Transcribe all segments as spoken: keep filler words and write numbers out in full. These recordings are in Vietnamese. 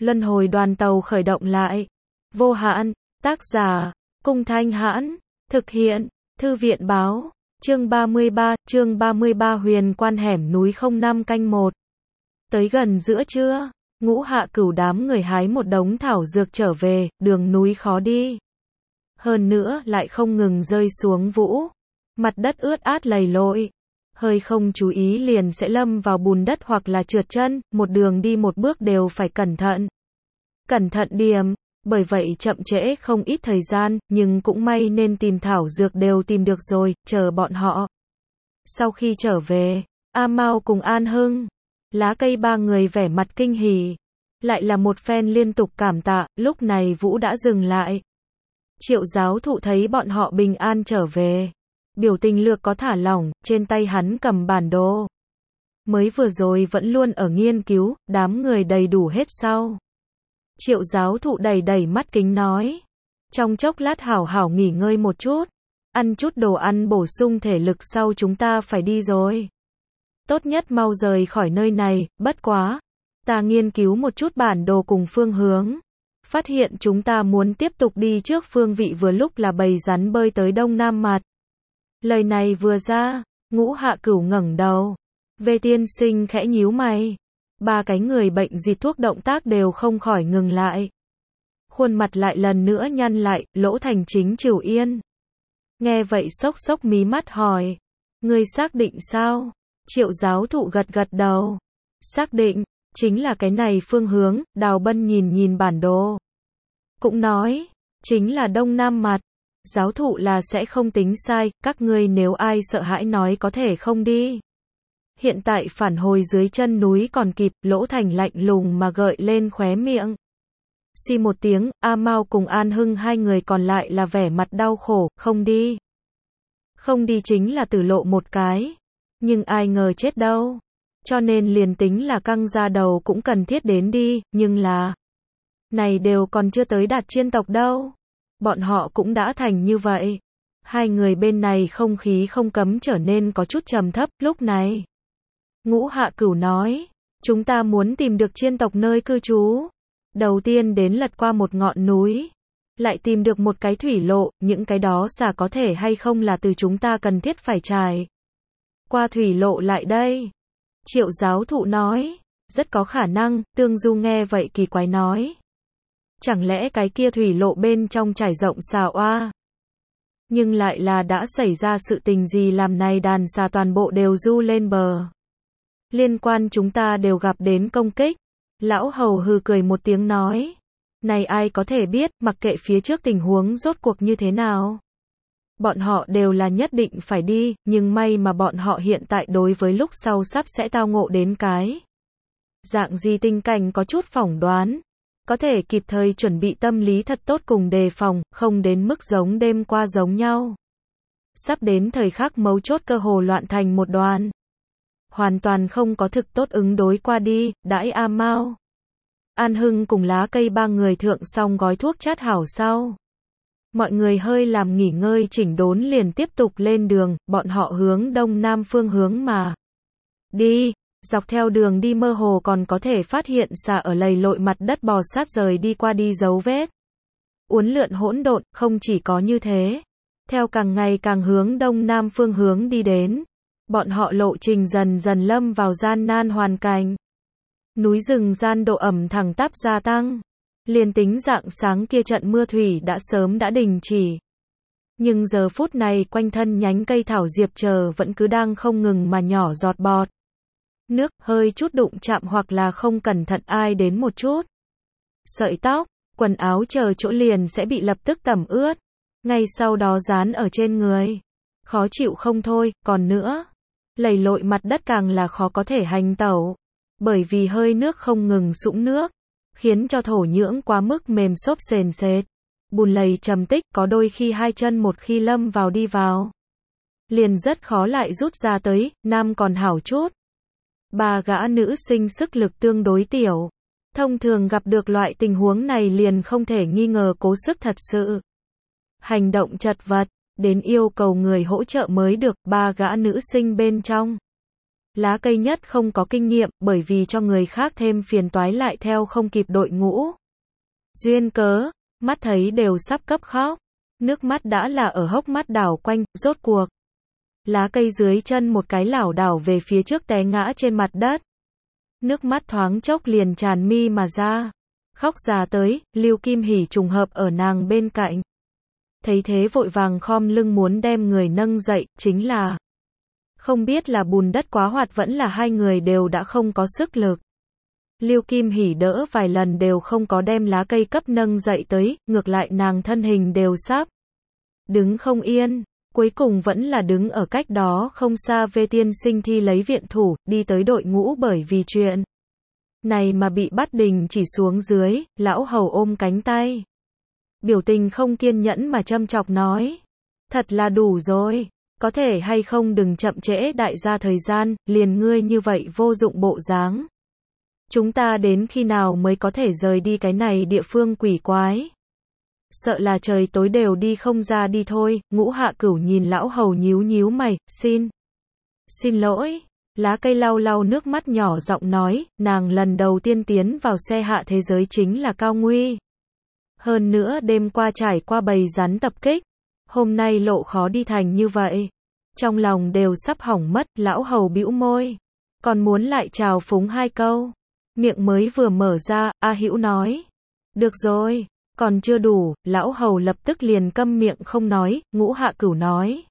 luân hồi đoàn tàu khởi động lại. Vô hạn, tác giả, Cung Thanh Hãn, thực hiện, Thư viện báo, chương ba mươi ba, chương ba mươi ba huyền quan hẻm núi không năm canh một. Tới gần giữa trưa, Ngũ Hạ Cửu đám người hái một đống thảo dược trở về, đường núi khó đi. Hơn nữa lại không ngừng rơi xuống vũ. Mặt đất ướt át lầy lội. Hơi không chú ý liền sẽ lâm vào bùn đất hoặc là trượt chân, một đường đi một bước đều phải cẩn thận. Cẩn thận điểm, bởi vậy chậm trễ không ít thời gian, nhưng cũng may nên tìm thảo dược đều tìm được rồi, chờ bọn họ. Sau khi trở về, A Mao cùng An Hưng, Lá Cây ba người vẻ mặt kinh hỉ. Lại là một phen liên tục cảm tạ, lúc này vũ đã dừng lại. Triệu giáo thụ thấy bọn họ bình an trở về. Biểu tình lược có thả lỏng, trên tay hắn cầm bản đồ. Mới vừa rồi vẫn luôn ở nghiên cứu, đám người đầy đủ hết sau. Triệu giáo thụ đầy đầy mắt kính nói. Trong chốc lát hảo hảo nghỉ ngơi một chút. Ăn chút đồ ăn bổ sung thể lực sau chúng ta phải đi rồi. Tốt nhất mau rời khỏi nơi này, bất quá. Ta nghiên cứu một chút bản đồ cùng phương hướng. Phát hiện chúng ta muốn tiếp tục đi trước phương vị vừa lúc là bầy rắn bơi tới đông nam mặt. Lời này vừa ra, Ngũ Hạ Cửu ngẩng đầu. Về tiên sinh khẽ nhíu mày. Ba cái người bệnh dịch thuốc động tác đều không khỏi ngừng lại. Khuôn mặt lại lần nữa nhăn lại, Lỗ Thành Chính Triều Yên. Nghe vậy sốc sốc mí mắt hỏi. Ngươi xác định sao? Triệu giáo thụ gật gật đầu. Xác định, chính là cái này phương hướng, Đào Bân nhìn nhìn bản đồ. Cũng nói, chính là đông nam mặt. Giáo thụ là sẽ không tính sai, các ngươi nếu ai sợ hãi nói có thể không đi. Hiện tại phản hồi dưới chân núi còn kịp, Lỗ Thành lạnh lùng mà gợi lên khóe miệng. Xì một tiếng, A Mao cùng An Hưng hai người còn lại là vẻ mặt đau khổ, không đi. Không đi chính là tử lộ một cái. Nhưng ai ngờ chết đâu. Cho nên liền tính là căng ra đầu cũng cần thiết đến đi, nhưng là... Này đều còn chưa tới đạt chiên tộc đâu. Bọn họ cũng đã thành như vậy. Hai người bên này không khí không cấm trở nên có chút trầm thấp, lúc này. Ngũ Hạ Cửu nói, chúng ta muốn tìm được chiên tộc nơi cư trú. Đầu tiên đến lật qua một ngọn núi. Lại tìm được một cái thủy lộ, những cái đó xả có thể hay không là từ chúng ta cần thiết phải trải. Qua thủy lộ lại đây. Triệu giáo thụ nói, rất có khả năng, Tương Du nghe vậy kỳ quái nói. Chẳng lẽ cái kia thủy lộ bên trong trải rộng xà oa? Nhưng lại là đã xảy ra sự tình gì làm này đàn xà toàn bộ đều du lên bờ. Liên quan chúng ta đều gặp đến công kích. Lão hầu hừ cười một tiếng nói. Này ai có thể biết, mặc kệ phía trước tình huống rốt cuộc như thế nào. Bọn họ đều là nhất định phải đi, nhưng may mà bọn họ hiện tại đối với lúc sau sắp sẽ tao ngộ đến cái. Dạng gì tình cảnh có chút phỏng đoán. Có thể kịp thời chuẩn bị tâm lý thật tốt cùng đề phòng, không đến mức giống đêm qua giống nhau. Sắp đến thời khắc mấu chốt cơ hồ loạn thành một đoàn. Hoàn toàn không có thực tốt ứng đối qua đi, đãi A Mao. An Hưng cùng Lá Cây ba người thượng xong gói thuốc chát hảo sau. Mọi người hơi làm nghỉ ngơi chỉnh đốn liền tiếp tục lên đường, bọn họ hướng đông nam phương hướng mà. Đi, dọc theo đường đi mơ hồ còn có thể phát hiện xà ở lầy lội mặt đất bò sát rời đi qua đi dấu vết. Uốn lượn hỗn độn, không chỉ có như thế. Theo càng ngày càng hướng đông nam phương hướng đi đến. Bọn họ lộ trình dần dần lâm vào gian nan hoàn cảnh. Núi rừng gian độ ẩm thẳng tắp gia tăng. Liền tính dạng sáng kia trận mưa thủy đã sớm đã đình chỉ. Nhưng giờ phút này quanh thân nhánh cây thảo diệp chờ vẫn cứ đang không ngừng mà nhỏ giọt bọt. Nước hơi chút đụng chạm hoặc là không cẩn thận ai đến một chút. Sợi tóc, quần áo chờ chỗ liền sẽ bị lập tức tẩm ướt. Ngay sau đó dán ở trên người. Khó chịu không thôi, còn nữa. Lầy lội mặt đất càng là khó có thể hành tẩu. Bởi vì hơi nước không ngừng sũng nước. Khiến cho thổ nhưỡng quá mức mềm xốp sền sệt. Bùn lầy trầm tích có đôi khi hai chân một khi lâm vào đi vào. Liền rất khó lại rút ra tới, nam còn hảo chút. Ba gã nữ sinh sức lực tương đối tiểu. Thông thường gặp được loại tình huống này liền không thể nghi ngờ cố sức thật sự. Hành động chật vật, đến yêu cầu người hỗ trợ mới được, ba gã nữ sinh bên trong. Lá cây nhất không có kinh nghiệm, bởi vì cho người khác thêm phiền toái lại theo không kịp đội ngũ. Duyên cớ, mắt thấy đều sắp cấp khóc. Nước mắt đã là ở hốc mắt đảo quanh, rốt cuộc. Lá cây dưới chân một cái lảo đảo về phía trước té ngã trên mặt đất. Nước mắt thoáng chốc liền tràn mi mà ra. Khóc ra tới, Lưu Kim Hỷ trùng hợp ở nàng bên cạnh. Thấy thế vội vàng khom lưng muốn đem người nâng dậy, chính là không biết là bùn đất quá hoạt vẫn là hai người đều đã không có sức lực. Lưu Kim Hỷ đỡ vài lần đều không có đem lá cây cấp nâng dậy tới, ngược lại nàng thân hình đều sắp đứng không yên, cuối cùng vẫn là đứng ở cách đó không xa Vê Tiên Sinh thi lấy viện thủ, đi tới đội ngũ bởi vì chuyện này mà bị bắt đình chỉ xuống dưới, lão hầu ôm cánh tay. Biểu tình không kiên nhẫn mà châm chọc nói. Thật là đủ rồi, có thể hay không đừng chậm trễ đại gia thời gian, liền ngươi như vậy vô dụng bộ dáng. Chúng ta đến khi nào mới có thể rời đi cái này địa phương quỷ quái. Sợ là trời tối đều đi không ra đi thôi, Ngũ Hạ Cửu nhìn lão hầu nhíu nhíu mày, xin. Xin lỗi. Lá cây lau lau nước mắt nhỏ giọng nói, nàng lần đầu tiên tiến vào xe hạ thế giới chính là cao nguy. Hơn nữa đêm qua trải qua bầy rắn tập kích, hôm nay lộ khó đi thành như vậy. Trong lòng đều sắp hỏng mất, lão hầu bĩu môi. Còn muốn lại chào phúng hai câu. Miệng mới vừa mở ra, A Hữu nói. Được rồi, còn chưa đủ, lão hầu lập tức liền câm miệng không nói, Ngũ Hạ Cửu nói.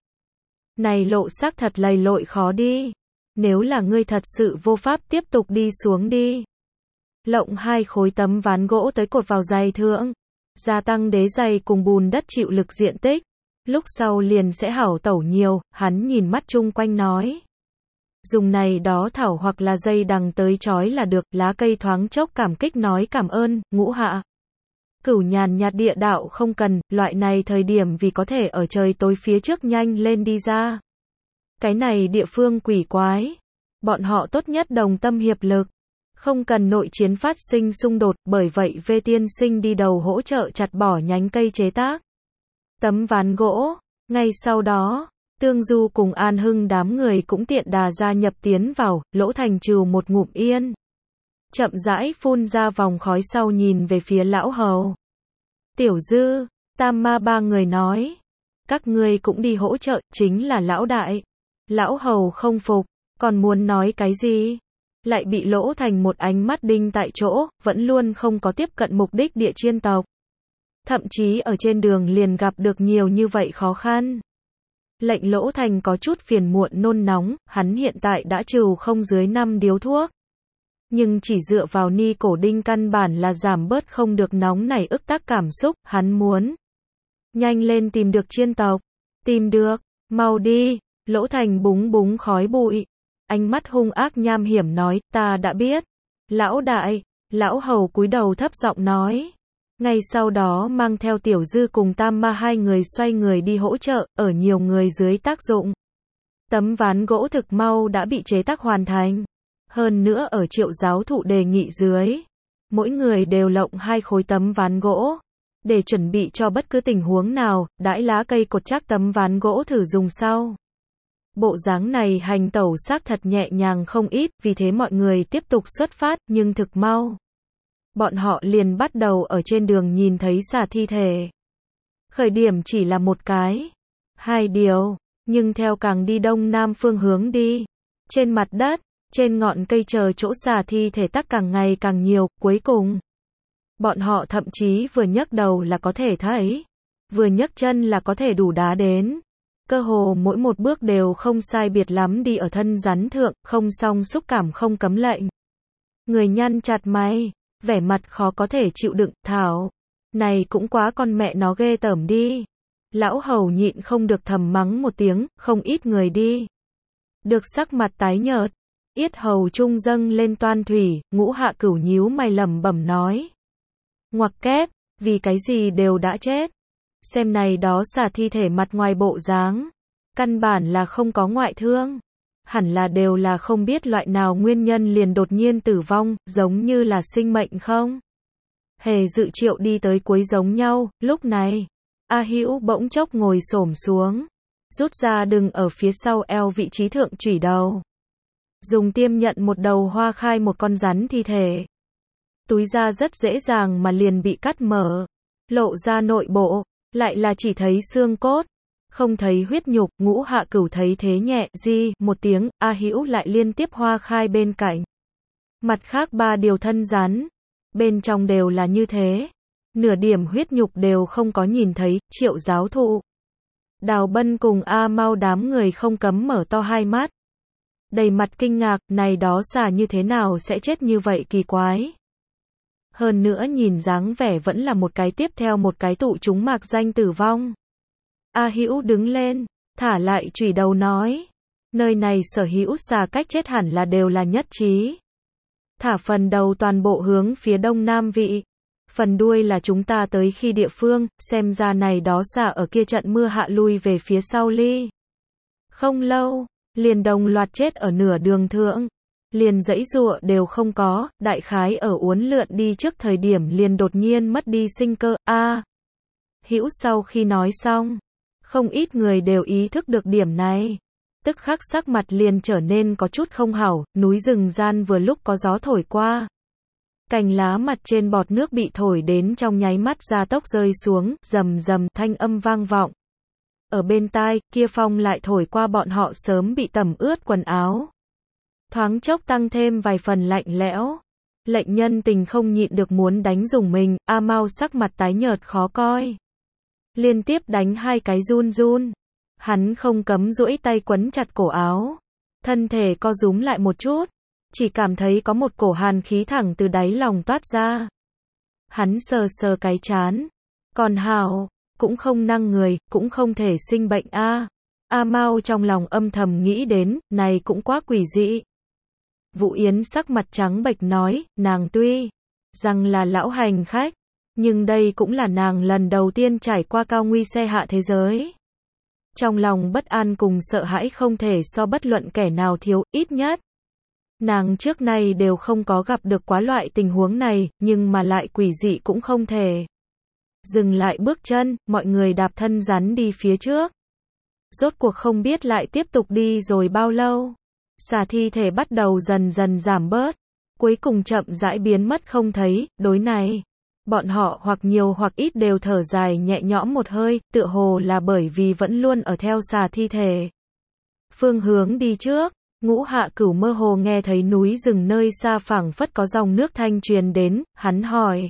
Này lộ xác thật lầy lội khó đi. Nếu là ngươi thật sự vô pháp tiếp tục đi xuống đi. Lộng hai khối tấm ván gỗ tới cột vào giày thượng. Gia tăng đế giày cùng bùn đất chịu lực diện tích. Lúc sau liền sẽ hảo tẩu nhiều, hắn nhìn mắt chung quanh nói. Dùng này đó thảo hoặc là dây đằng tới chói là được, lá cây thoáng chốc cảm kích nói cảm ơn, Ngũ Hạ Cửu nhàn nhạt địa đạo không cần, loại này thời điểm vì có thể ở trời tối phía trước nhanh lên đi ra. Cái này địa phương quỷ quái. Bọn họ tốt nhất đồng tâm hiệp lực. Không cần nội chiến phát sinh xung đột, bởi vậy Vê Tiên Sinh đi đầu hỗ trợ chặt bỏ nhánh cây chế tác tấm ván gỗ. Ngay sau đó, Tương Du cùng An Hưng đám người cũng tiện đà gia nhập tiến vào, Lỗ Thành trừ một ngụm yên. Chậm rãi phun ra vòng khói sau nhìn về phía lão hầu. Tiểu Dư, Tam Ma ba người nói. Các ngươi cũng đi hỗ trợ, chính là lão đại. Lão hầu không phục, còn muốn nói cái gì? Lại bị Lỗ Thành một ánh mắt đinh tại chỗ, vẫn luôn không có tiếp cận mục đích địa chiên tộc. Thậm chí ở trên đường liền gặp được nhiều như vậy khó khăn. Lệnh Lỗ Thành có chút phiền muộn nôn nóng, hắn hiện tại đã trừ không dưới năm điếu thuốc. Nhưng chỉ dựa vào ni cổ đinh căn bản là giảm bớt không được nóng này ức tắc cảm xúc, hắn muốn nhanh lên tìm được chiên tộc. Tìm được, mau đi. Lỗ Thành búng búng khói bụi. Ánh mắt hung ác nham hiểm nói, ta đã biết. Lão đại, lão hầu cúi đầu thấp giọng nói. Ngay sau đó mang theo Tiểu Dư cùng Tam Ma hai người xoay người đi hỗ trợ, ở nhiều người dưới tác dụng. Tấm ván gỗ thực mau đã bị chế tác hoàn thành. Hơn nữa ở Triệu giáo thụ đề nghị dưới. Mỗi người đều lộng hai khối tấm ván gỗ. Để chuẩn bị cho bất cứ tình huống nào, đãi lá cây cột chắc tấm ván gỗ thử dùng sau. Bộ dáng này hành tẩu xác thật nhẹ nhàng không ít, vì thế mọi người tiếp tục xuất phát, nhưng thực mau. Bọn họ liền bắt đầu ở trên đường nhìn thấy xà thi thể. Khởi điểm chỉ là một cái, hai điều, nhưng theo càng đi đông nam phương hướng đi, trên mặt đất, trên ngọn cây chờ chỗ xà thi thể tắc càng ngày càng nhiều, cuối cùng. Bọn họ thậm chí vừa nhấc đầu là có thể thấy, vừa nhấc chân là có thể đủ đá đến. Cơ hồ mỗi một bước đều không sai biệt lắm đi ở thân rắn thượng, không song xúc cảm không cấm lệnh. Người nhăn chặt mày, vẻ mặt khó có thể chịu đựng, thảo. Này cũng quá con mẹ nó ghê tởm đi. Lão hầu nhịn không được thầm mắng một tiếng, không ít người đi. Được sắc mặt tái nhợt, yết hầu trung dâng lên toan thủy, Ngũ Hạ Cửu nhíu mày lẩm bẩm nói. Ngoặc kép, vì cái gì đều đã chết. Xem này đó xả thi thể mặt ngoài bộ dáng. Căn bản là không có ngoại thương. Hẳn là đều là không biết loại nào nguyên nhân liền đột nhiên tử vong, giống như là sinh mệnh không. Hề Dự Triệu đi tới cuối giống nhau, lúc này. A Hữu bỗng chốc ngồi xổm xuống. Rút ra đừng ở phía sau eo vị trí thượng chủy đầu. dùng tiêm nhận một đầu hoa khai một con rắn thi thể. Túi da rất dễ dàng mà liền bị cắt mở, lộ ra nội bộ, lại là chỉ thấy xương cốt, không thấy huyết nhục. Ngũ Hạ Cửu thấy thế nhẹ di một tiếng, A Hữu lại liên tiếp hoa khai bên cạnh. Mặt khác ba điều thân rắn, bên trong đều là như thế, nửa điểm huyết nhục đều không có nhìn thấy. Triệu giáo thụ, Đào Bân cùng A Mau đám người không cấm mở to hai mắt, đầy mặt kinh ngạc, này đó xà như thế nào sẽ chết như vậy kỳ quái. Hơn nữa nhìn dáng vẻ vẫn là một cái tiếp theo một cái tụ chúng mạc danh tử vong. A Hữu đứng lên, thả lại chùy đầu nói, nơi này sở hữu xà cách chết hẳn là đều là nhất trí. Thả phần đầu toàn bộ hướng phía đông nam vị, phần đuôi là chúng ta tới khi địa phương, xem ra này đó xà ở kia trận mưa hạ lui về phía sau ly. Không lâu, liền đồng loạt chết ở nửa đường thượng, liền dãy dụa đều không có, đại khái ở uốn lượn đi trước thời điểm liền đột nhiên mất đi sinh cơ. A Hữu sau khi nói xong, không ít người đều ý thức được điểm này, tức khắc sắc mặt liền trở nên có chút không hảo. Núi rừng gian vừa lúc có gió thổi qua, cành lá mặt trên bọt nước bị thổi đến trong nháy mắt gia tốc rơi xuống, rầm rầm thanh âm vang vọng. Ở bên tai, kia phong lại thổi qua bọn họ sớm bị tẩm ướt quần áo, thoáng chốc tăng thêm vài phần lạnh lẽo. Lệnh nhân tình không nhịn được muốn đánh dùng mình. A Mau sắc mặt tái nhợt khó coi, liên tiếp đánh hai cái run run. Hắn không cấm duỗi tay quấn chặt cổ áo, thân thể co rúm lại một chút, chỉ cảm thấy có một cổ hàn khí thẳng từ đáy lòng toát ra. Hắn sờ sờ cái trán, còn hảo, cũng không năng người, cũng không thể sinh bệnh a. A Mau trong lòng âm thầm nghĩ đến, này cũng quá quỷ dị. Vũ Yến sắc mặt trắng bệch nói, nàng tuy rằng là lão hành khách, nhưng đây cũng là nàng lần đầu tiên trải qua cao nguy xe hạ thế giới. Trong lòng bất an cùng sợ hãi không thể so bất luận kẻ nào thiếu, ít nhất nàng trước nay đều không có gặp được quá loại tình huống này, nhưng mà lại quỷ dị cũng không thể. Dừng lại bước chân, mọi người đạp thân rắn đi phía trước. Rốt cuộc không biết lại tiếp tục đi rồi bao lâu, xà thi thể bắt đầu dần dần giảm bớt, cuối cùng chậm rãi biến mất không thấy. Đối này, bọn họ hoặc nhiều hoặc ít đều thở dài nhẹ nhõm một hơi, tựa hồ là bởi vì vẫn luôn ở theo xà thi thể phương hướng đi trước. Ngũ Hạ Cửu mơ hồ nghe thấy núi rừng nơi xa phảng phất có dòng nước thanh truyền đến, hắn hỏi,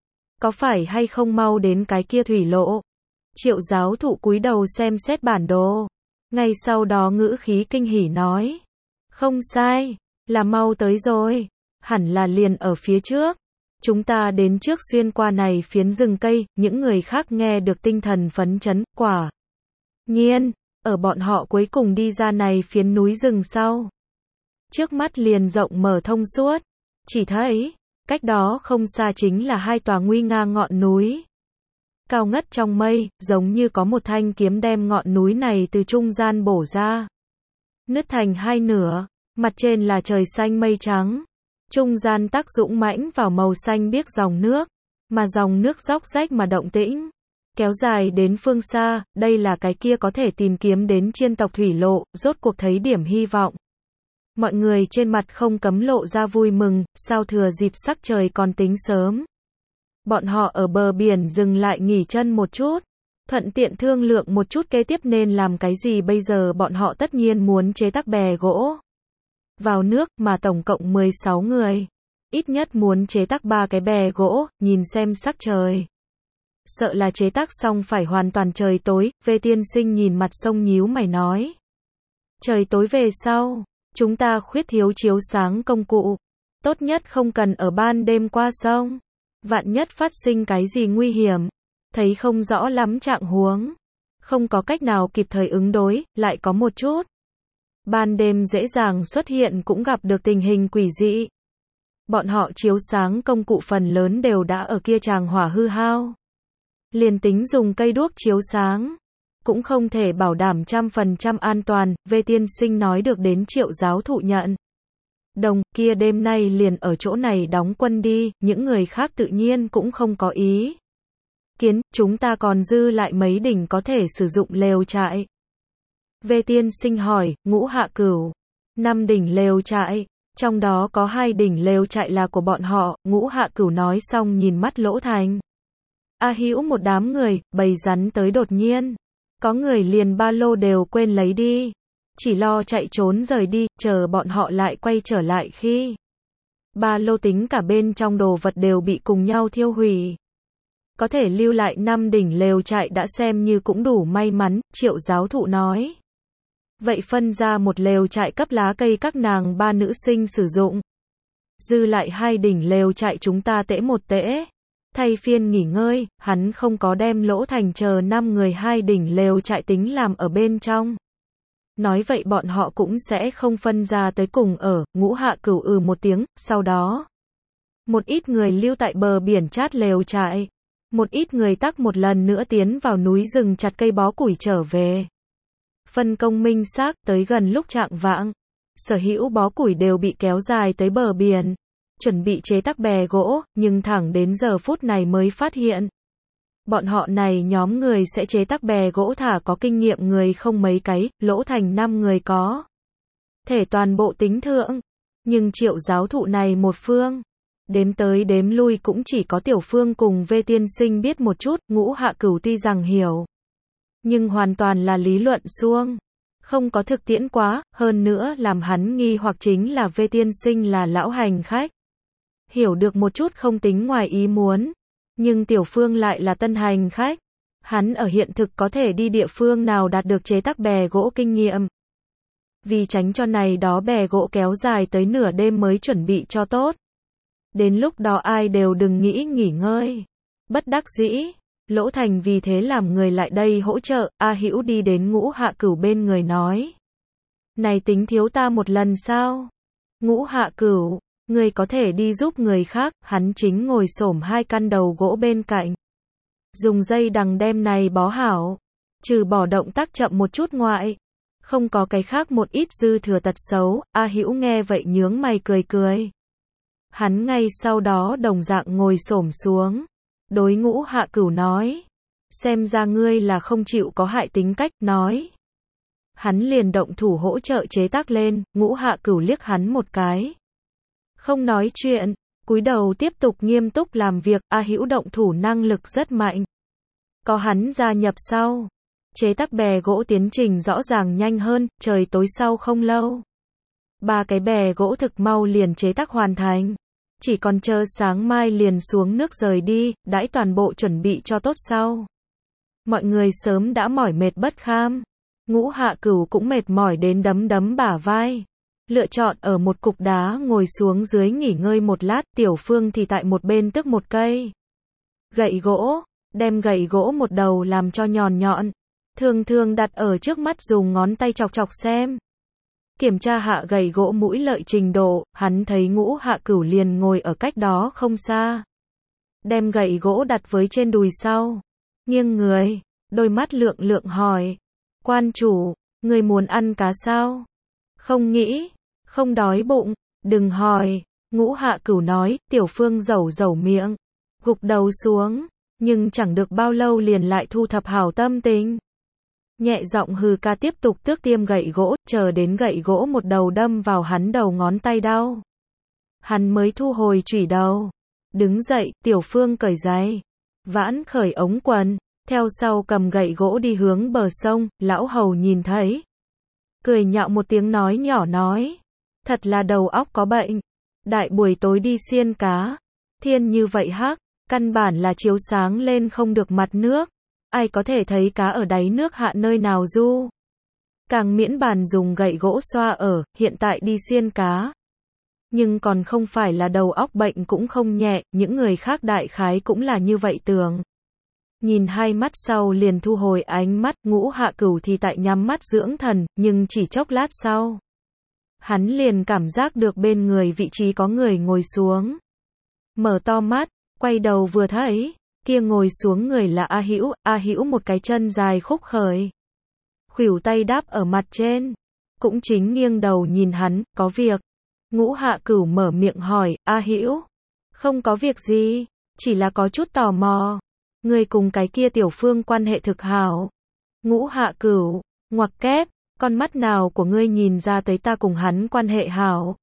có phải hay không mau đến cái kia thủy lộ? Triệu giáo thụ cúi đầu xem xét bản đồ, ngay sau đó ngữ khí kinh hỉ nói, không sai, là mau tới rồi, hẳn là liền ở phía trước. Chúng ta đến trước xuyên qua này phiến rừng cây. Những người khác nghe được tinh thần phấn chấn. Quả nhiên, ở bọn họ cuối cùng đi ra này phiến núi rừng sau, trước mắt liền rộng mở thông suốt, chỉ thấy cách đó không xa chính là hai tòa nguy nga ngọn núi, cao ngất trong mây, giống như có một thanh kiếm đem ngọn núi này từ trung gian bổ ra, nứt thành hai nửa. Mặt trên là trời xanh mây trắng, trung gian tác dũng mãnh vào màu xanh biếc dòng nước, mà dòng nước róc rách mà động tĩnh, kéo dài đến phương xa. Đây là cái kia có thể tìm kiếm đến chiên tộc thủy lộ, rốt cuộc thấy điểm hy vọng. Mọi người trên mặt không cấm lộ ra vui mừng, sao thừa dịp sắc trời còn tính sớm. Bọn họ ở bờ biển dừng lại nghỉ chân một chút, thuận tiện thương lượng một chút kế tiếp nên làm cái gì. Bây giờ bọn họ tất nhiên muốn chế tác bè gỗ vào nước, mà tổng cộng mười sáu người, ít nhất muốn chế tác ba cái bè gỗ. Nhìn xem sắc trời, sợ là chế tác xong phải hoàn toàn trời tối. Vê tiên sinh nhìn mặt sông nhíu mày nói, trời tối về sau, chúng ta khuyết thiếu chiếu sáng công cụ, tốt nhất không cần ở ban đêm qua sông, vạn nhất phát sinh cái gì nguy hiểm, thấy không rõ lắm trạng huống, không có cách nào kịp thời ứng đối. Lại có một chút, ban đêm dễ dàng xuất hiện cũng gặp được tình hình quỷ dị. Bọn họ chiếu sáng công cụ phần lớn đều đã ở kia tràng hỏa hư hao, liền tính dùng cây đuốc chiếu sáng, cũng không thể bảo đảm trăm phần trăm an toàn. Vê tiên sinh nói được đến Triệu giáo thụ nhận đồng, kia đêm nay liền ở chỗ này đóng quân đi. Những người khác tự nhiên cũng không có ý kiến, chúng ta còn dư lại mấy đỉnh có thể sử dụng lều trại. Vê tiên sinh hỏi, Ngũ Hạ Cửu, Năm đỉnh lều trại, trong đó có hai đỉnh lều trại là của bọn họ, Ngũ Hạ Cửu nói xong nhìn mắt Lỗ Thành. A Hữu một đám người, bầy rắn tới đột nhiên. Có người liền ba lô đều quên lấy đi. Chỉ lo chạy trốn rời đi, chờ bọn họ lại quay trở lại khi ba lô tính cả bên trong đồ vật đều bị cùng nhau thiêu hủy. Có thể lưu lại năm đỉnh lều trại đã xem như cũng đủ may mắn, Triệu giáo thụ nói. Vậy phân ra một lều trại cấp lá cây các nàng ba nữ sinh sử dụng. Dư lại hai đỉnh lều trại chúng ta tễ một tễ. Thay phiên nghỉ ngơi, hắn không có đem Lỗ Thành chờ năm người hai đỉnh lều trại tính làm ở bên trong. Nói vậy bọn họ cũng sẽ không phân ra tới cùng ở, Ngũ Hạ Cửu ừ một tiếng, sau đó. Một ít người lưu tại bờ biển chát lều trại. Một ít người tắc một lần nữa tiến vào núi rừng chặt cây bó củi trở về. Phân công minh xác, tới gần lúc trạng vạng. Sở hữu bó củi đều bị kéo dài tới bờ biển. Chuẩn bị chế tác bè gỗ, nhưng thẳng đến giờ phút này mới phát hiện. Bọn họ này nhóm người sẽ chế tác bè gỗ thả có kinh nghiệm người không mấy cái, Lỗ Thành năm người có. Thể toàn bộ tính thượng. Nhưng Triệu giáo thụ này một phương. Đếm tới đếm lui cũng chỉ có Tiểu Phương cùng Vê Tiên Sinh biết một chút, Ngũ Hạ Cửu tuy rằng hiểu. Nhưng hoàn toàn là lý luận suông. Không có thực tiễn quá, hơn nữa làm hắn nghi hoặc chính là Vê Tiên Sinh là lão hành khách. Hiểu được một chút không tính ngoài ý muốn. Nhưng Tiểu Phương lại là tân hành khách. Hắn ở hiện thực có thể đi địa phương nào đạt được chế tác bè gỗ kinh nghiệm. Vì tránh cho này đó bè gỗ kéo dài tới nửa đêm mới chuẩn bị cho tốt. Đến lúc đó ai đều đừng nghĩ nghỉ ngơi. Bất đắc dĩ, Lỗ Thành vì thế làm người lại đây hỗ trợ, A Hữu đi đến Ngũ Hạ Cửu bên người nói. Này tính thiếu ta một lần sao? Ngũ Hạ Cửu, người có thể đi giúp người khác, hắn chính ngồi xổm hai căn đầu gỗ bên cạnh. Dùng dây đằng đem này bó hảo, trừ bỏ động tác chậm một chút ngoại. Không có cái khác một ít dư thừa tật xấu, A Hữu nghe vậy nhướng mày cười cười. Hắn ngay sau đó đồng dạng ngồi xổm xuống. Đối Ngũ Hạ Cửu nói. Xem ra ngươi là không chịu có hại tính cách, nói. Hắn liền động thủ hỗ trợ chế tác lên, Ngũ Hạ Cửu liếc hắn một cái. Không nói chuyện, cúi đầu tiếp tục nghiêm túc làm việc, A Hữu động thủ năng lực rất mạnh. Có hắn gia nhập sau. Chế tác bè gỗ tiến trình rõ ràng nhanh hơn, trời tối sau không lâu. Ba cái bè gỗ thực mau liền chế tác hoàn thành. Chỉ còn chờ sáng mai liền xuống nước rời đi, đãi toàn bộ chuẩn bị cho tốt sau. Mọi người sớm đã mỏi mệt bất kham. Ngũ Hạ Cửu cũng mệt mỏi đến đấm đấm bả vai. Lựa chọn ở một cục đá ngồi xuống dưới nghỉ ngơi một lát, Tiểu Phương thì tại một bên tức một cây gậy gỗ, đem gậy gỗ một đầu làm cho nhọn nhọn. Thường thường đặt ở trước mắt dùng ngón tay chọc chọc xem. Kiểm tra hạ gậy gỗ mũi lợi trình độ, hắn thấy Ngũ Hạ Cửu liền ngồi ở cách đó không xa. Đem gậy gỗ đặt với trên đùi sau. Nghiêng người, đôi mắt lượng lượng hỏi. Quan chủ, người muốn ăn cá sao? Không nghĩ, không đói bụng, đừng hỏi. Ngũ Hạ Cửu nói, Tiểu Phương dẩu dẩu miệng. Gục đầu xuống, nhưng chẳng được bao lâu liền lại thu thập hảo tâm tình. Nhẹ giọng hừ ca tiếp tục tước tiêm gậy gỗ, chờ đến gậy gỗ một đầu đâm vào hắn đầu ngón tay đau. Hắn mới thu hồi chủy đầu. Đứng dậy, Tiểu Phương cởi giày. Vãn khởi ống quần, theo sau cầm gậy gỗ đi hướng bờ sông, lão hầu nhìn thấy. Cười nhạo một tiếng nói nhỏ nói. Thật là đầu óc có bệnh. Đại buổi tối đi xiên cá. Thiên như vậy hắc, căn bản là chiếu sáng lên không được mặt nước. Ai có thể thấy cá ở đáy nước hạ nơi nào du. Càng miễn bàn dùng gậy gỗ xoa ở, hiện tại đi xiên cá. Nhưng còn không phải là đầu óc bệnh cũng không nhẹ, những người khác đại khái cũng là như vậy tưởng. Nhìn hai mắt sau liền thu hồi ánh mắt, Ngũ Hạ Cửu thì tại nhắm mắt dưỡng thần, nhưng chỉ chốc lát sau. Hắn liền cảm giác được bên người vị trí có người ngồi xuống. Mở to mắt, quay đầu vừa thấy. Kia ngồi xuống người là A Hữu, A Hữu một cái chân dài khúc khởi. Khuỷu tay đáp ở mặt trên. Cũng chính nghiêng đầu nhìn hắn, có việc. Ngũ Hạ Cửu mở miệng hỏi, A Hữu. Không có việc gì, chỉ là có chút tò mò. Người cùng cái kia Tiểu Phương quan hệ thực hảo. Ngũ Hạ Cửu, ngoặc kép, Con mắt nào của ngươi nhìn ra tới ta cùng hắn quan hệ hảo?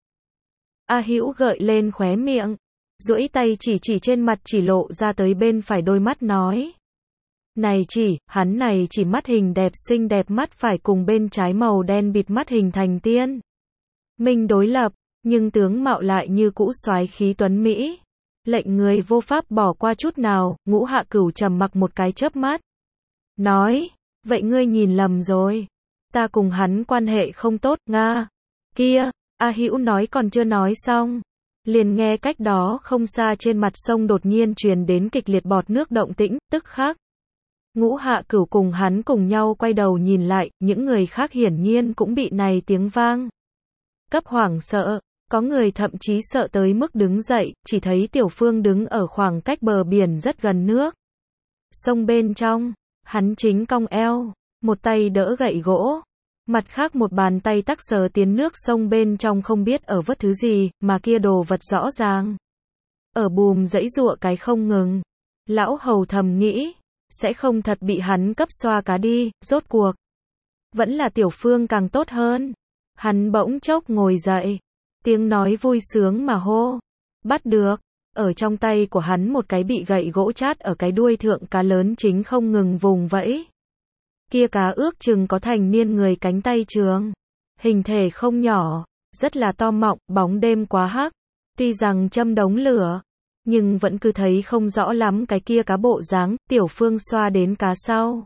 A Hữu gợi lên khóe miệng, duỗi tay chỉ chỉ trên mặt chỉ lộ ra tới bên phải đôi mắt nói. Này chỉ, hắn này chỉ mắt hình đẹp xinh đẹp mắt phải cùng bên trái màu đen bịt mắt hình thành tiên minh đối lập, nhưng tướng mạo lại như cũ soái khí tuấn Mỹ. Lệnh người vô pháp bỏ qua chút nào. Ngũ Hạ Cửu trầm mặc một cái chớp mắt. Nói, vậy ngươi nhìn lầm rồi. Ta cùng hắn quan hệ không tốt, nga. Kia, A Hữu nói còn chưa nói xong. Liền nghe cách đó không xa trên mặt sông đột nhiên truyền đến kịch liệt bọt nước động tĩnh, tức khắc. Ngũ Hạ Cửu cùng hắn cùng nhau quay đầu nhìn lại, những người khác hiển nhiên cũng bị này tiếng vang cấp hoảng sợ. Có người thậm chí sợ tới mức đứng dậy, chỉ thấy Tiểu Phương đứng ở khoảng cách bờ biển rất gần nước sông bên trong, hắn chính cong eo, một tay đỡ gậy gỗ, mặt khác một bàn tay tắc sờ tiến nước sông bên trong không biết ở vớt thứ gì, mà kia đồ vật rõ ràng ở bùm giãy giụa cái không ngừng. Lão Hầu thầm nghĩ, sẽ không thật bị hắn cấp xoa cá đi, rốt cuộc vẫn là Tiểu Phương càng tốt hơn. Hắn bỗng chốc ngồi dậy, tiếng nói vui sướng mà hô, bắt được. Ở trong tay của hắn một cái bị gậy gỗ chát ở cái đuôi thượng cá lớn chính không ngừng vùng vẫy. Kia cá ước chừng có thành niên người cánh tay trường, hình thể không nhỏ, rất là to mọng, bóng đêm quá hắc, tuy rằng châm đống lửa, nhưng vẫn cứ thấy không rõ lắm cái kia cá bộ dáng. Tiểu Phương xoa đến cá sau,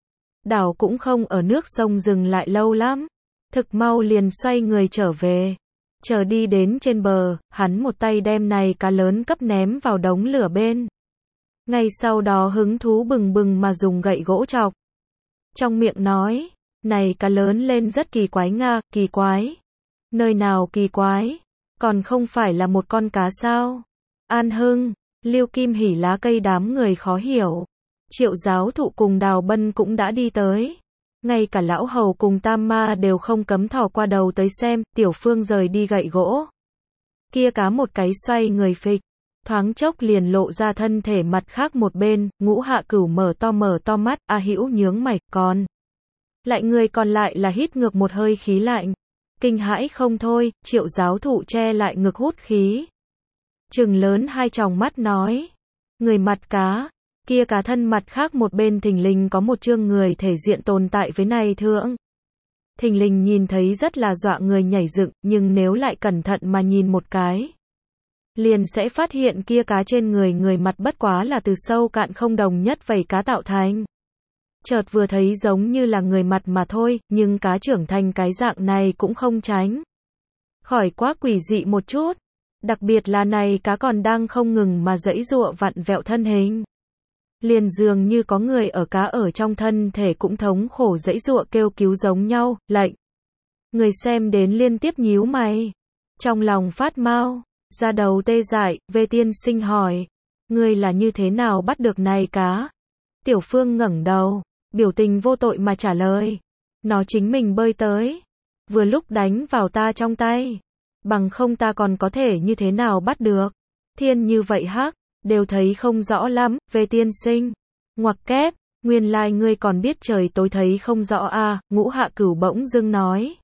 đảo cũng không ở nước sông dừng lại lâu lắm, thực mau liền xoay người trở về. Chờ đi đến trên bờ, hắn một tay đem này cá lớn cấp ném vào đống lửa bên. Ngay sau đó hứng thú bừng bừng mà dùng gậy gỗ chọc. Trong miệng nói, này cá lớn lên rất kỳ quái nga, kỳ quái. Nơi nào kỳ quái? Còn không phải là một con cá sao? An Hưng, Lưu Kim Hỉ lá cây đám người khó hiểu. Triệu Giáo Thụ cùng Đào Bân cũng đã đi tới. Ngay cả Lão Hầu cùng Tam Ma đều không cấm thò qua đầu tới xem. Tiểu Phương rời đi gậy gỗ. Kia cá một cái xoay người phịch, thoáng chốc liền lộ ra thân thể mặt khác một bên. Ngũ Hạ Cửu mở to mở to mắt, A Hữu nhướng mày, còn lại người còn lại là hít ngược một hơi khí lạnh, kinh hãi không thôi. Triệu Giáo Thụ che lại ngực hút khí, trừng lớn hai tròng mắt nói, người mặt cá. Kia cá thân mặt khác một bên thình lình có một chương người thể diện tồn tại với này thượng. Thình lình nhìn thấy rất là dọa người nhảy dựng, nhưng nếu lại cẩn thận mà nhìn một cái, liền sẽ phát hiện kia cá trên người người mặt bất quá là từ sâu cạn không đồng nhất vảy cá tạo thành. Chợt vừa thấy giống như là người mặt mà thôi, nhưng cá trưởng thành cái dạng này cũng không tránh khỏi quá quỷ dị một chút. Đặc biệt là này cá còn đang không ngừng mà giãy giụa vặn vẹo thân hình. Liền dường như có người ở cá ở trong thân thể cũng thống khổ giãy giụa kêu cứu giống nhau, lệnh người xem đến liên tiếp nhíu mày, trong lòng phát mau, da đầu tê dại. Về Tiên Sinh hỏi, ngươi là như thế nào bắt được này cá? Tiểu Phương ngẩng đầu, biểu tình vô tội mà trả lời, nó chính mình bơi tới, vừa lúc đánh vào ta trong tay, bằng không ta còn có thể như thế nào bắt được? Thiên như vậy hắc, đều thấy không rõ lắm. Về Tiên Sinh, ngoặc kép, nguyên lai like ngươi còn biết trời tối thấy không rõ à? Ngũ Hạ Cửu bỗng dưng nói,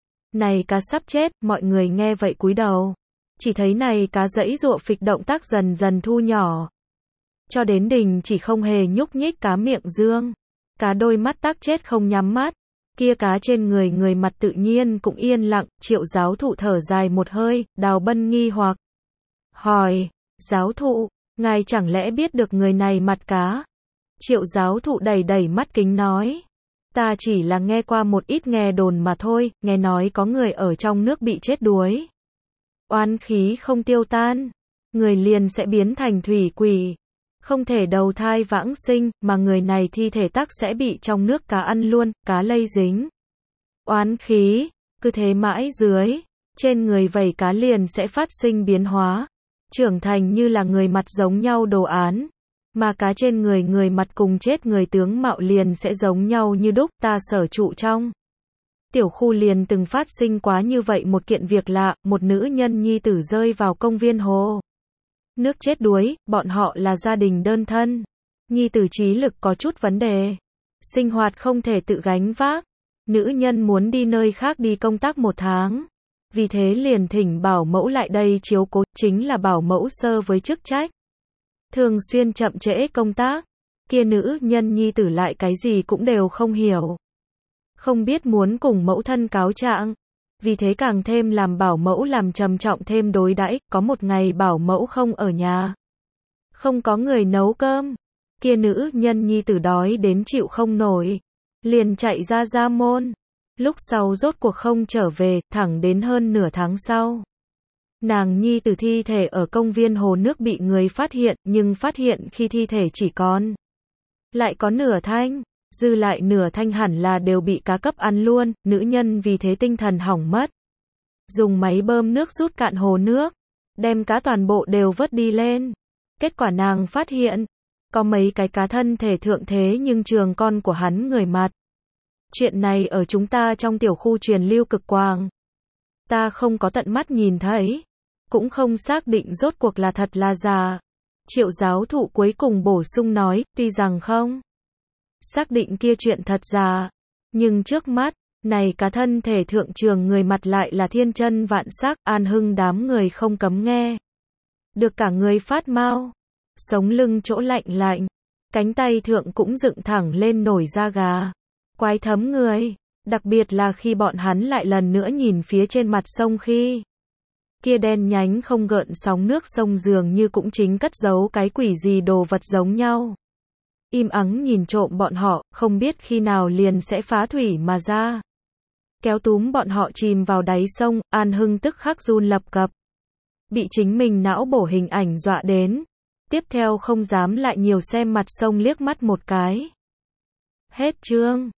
này cá sắp chết. Mọi người nghe vậy cúi đầu, chỉ thấy này cá giãy giụa phịch động tác dần dần thu nhỏ, cho đến đình chỉ không hề nhúc nhích. Cá miệng dương, cá đôi mắt tắc chết không nhắm mắt. Kia cá trên người người mặt tự nhiên cũng yên lặng. Triệu Giáo Thụ thở dài một hơi. Đào Bân nghi hoặc hỏi, Giáo Thụ, ngài chẳng lẽ biết được người này mặt cá? Triệu Giáo Thụ đẩy đẩy mắt kính nói, ta chỉ là nghe qua một ít nghe đồn mà thôi, nghe nói có người ở trong nước bị chết đuối, oán khí không tiêu tan, người liền sẽ biến thành thủy quỷ, không thể đầu thai vãng sinh, mà người này thi thể tắc sẽ bị trong nước cá ăn luôn, cá lây dính oán khí, cứ thế mãi dưới, trên người vảy cá liền sẽ phát sinh biến hóa, trưởng thành như là người mặt giống nhau đồ án, mà cá trên người người mặt cùng chết người tướng mạo liền sẽ giống nhau như đúc. Ta sở trụ trong tiểu khu liền từng phát sinh quá như vậy một kiện việc lạ. Một nữ nhân nhi tử rơi vào công viên hồ nước chết đuối. Bọn họ là gia đình đơn thân, nhi tử trí lực có chút vấn đề, sinh hoạt không thể tự gánh vác, Nữ nhân muốn đi nơi khác đi công tác một tháng. Vì thế liền thỉnh bảo mẫu lại đây chiếu cố, chính là bảo mẫu sơ với chức trách. Thường xuyên chậm trễ công tác. Kia nữ nhân nhi tử lại cái gì cũng đều không hiểu. Không biết muốn cùng mẫu thân cáo trạng. Vì thế càng thêm làm bảo mẫu làm trầm trọng thêm đối đãi. Có một ngày bảo mẫu không ở nhà. Không có người nấu cơm. Kia nữ nhân nhi tử đói đến chịu không nổi. Liền chạy ra gia môn. Lúc sau rốt cuộc không trở về, thẳng đến hơn nửa tháng sau. Nàng nhi tử thi thể ở công viên hồ nước bị người phát hiện, nhưng phát hiện khi thi thể chỉ còn lại có nửa thanh, dư lại nửa thanh hẳn là đều bị cá cấp ăn luôn, nữ nhân vì thế tinh thần hỏng mất. Dùng máy bơm nước rút cạn hồ nước, đem cá toàn bộ đều vớt đi lên. Kết quả nàng phát hiện, có mấy cái cá thân thể thượng thế nhưng trường con của hắn người mặt. Chuyện này ở chúng ta trong tiểu khu truyền lưu cực quang. Ta không có tận mắt nhìn thấy, cũng không xác định rốt cuộc là thật là giả. Triệu giáo thụ cuối cùng bổ sung nói, tuy rằng không xác định kia chuyện thật giả, nhưng trước mắt, này cá thân thể thượng trường người mặt lại là thiên chân vạn sắc, An Hưng đám người không cấm nghe. Được cả người phát mau, sống lưng chỗ lạnh lạnh, cánh tay thượng cũng dựng thẳng lên nổi da gà. Quái thấm người, đặc biệt là khi bọn hắn lại lần nữa nhìn phía trên mặt sông khi kia đen nhánh không gợn sóng nước sông dường như cũng chính cất giấu cái quỷ gì đồ vật giống nhau. Im ắng nhìn trộm bọn họ, không biết khi nào liền sẽ phá thủy mà ra. Kéo túm bọn họ chìm vào đáy sông, An Hưng tức khắc run lập cập. Bị chính mình não bổ hình ảnh dọa đến. Tiếp theo không dám lại nhiều xem mặt sông liếc mắt một cái. Hết chương.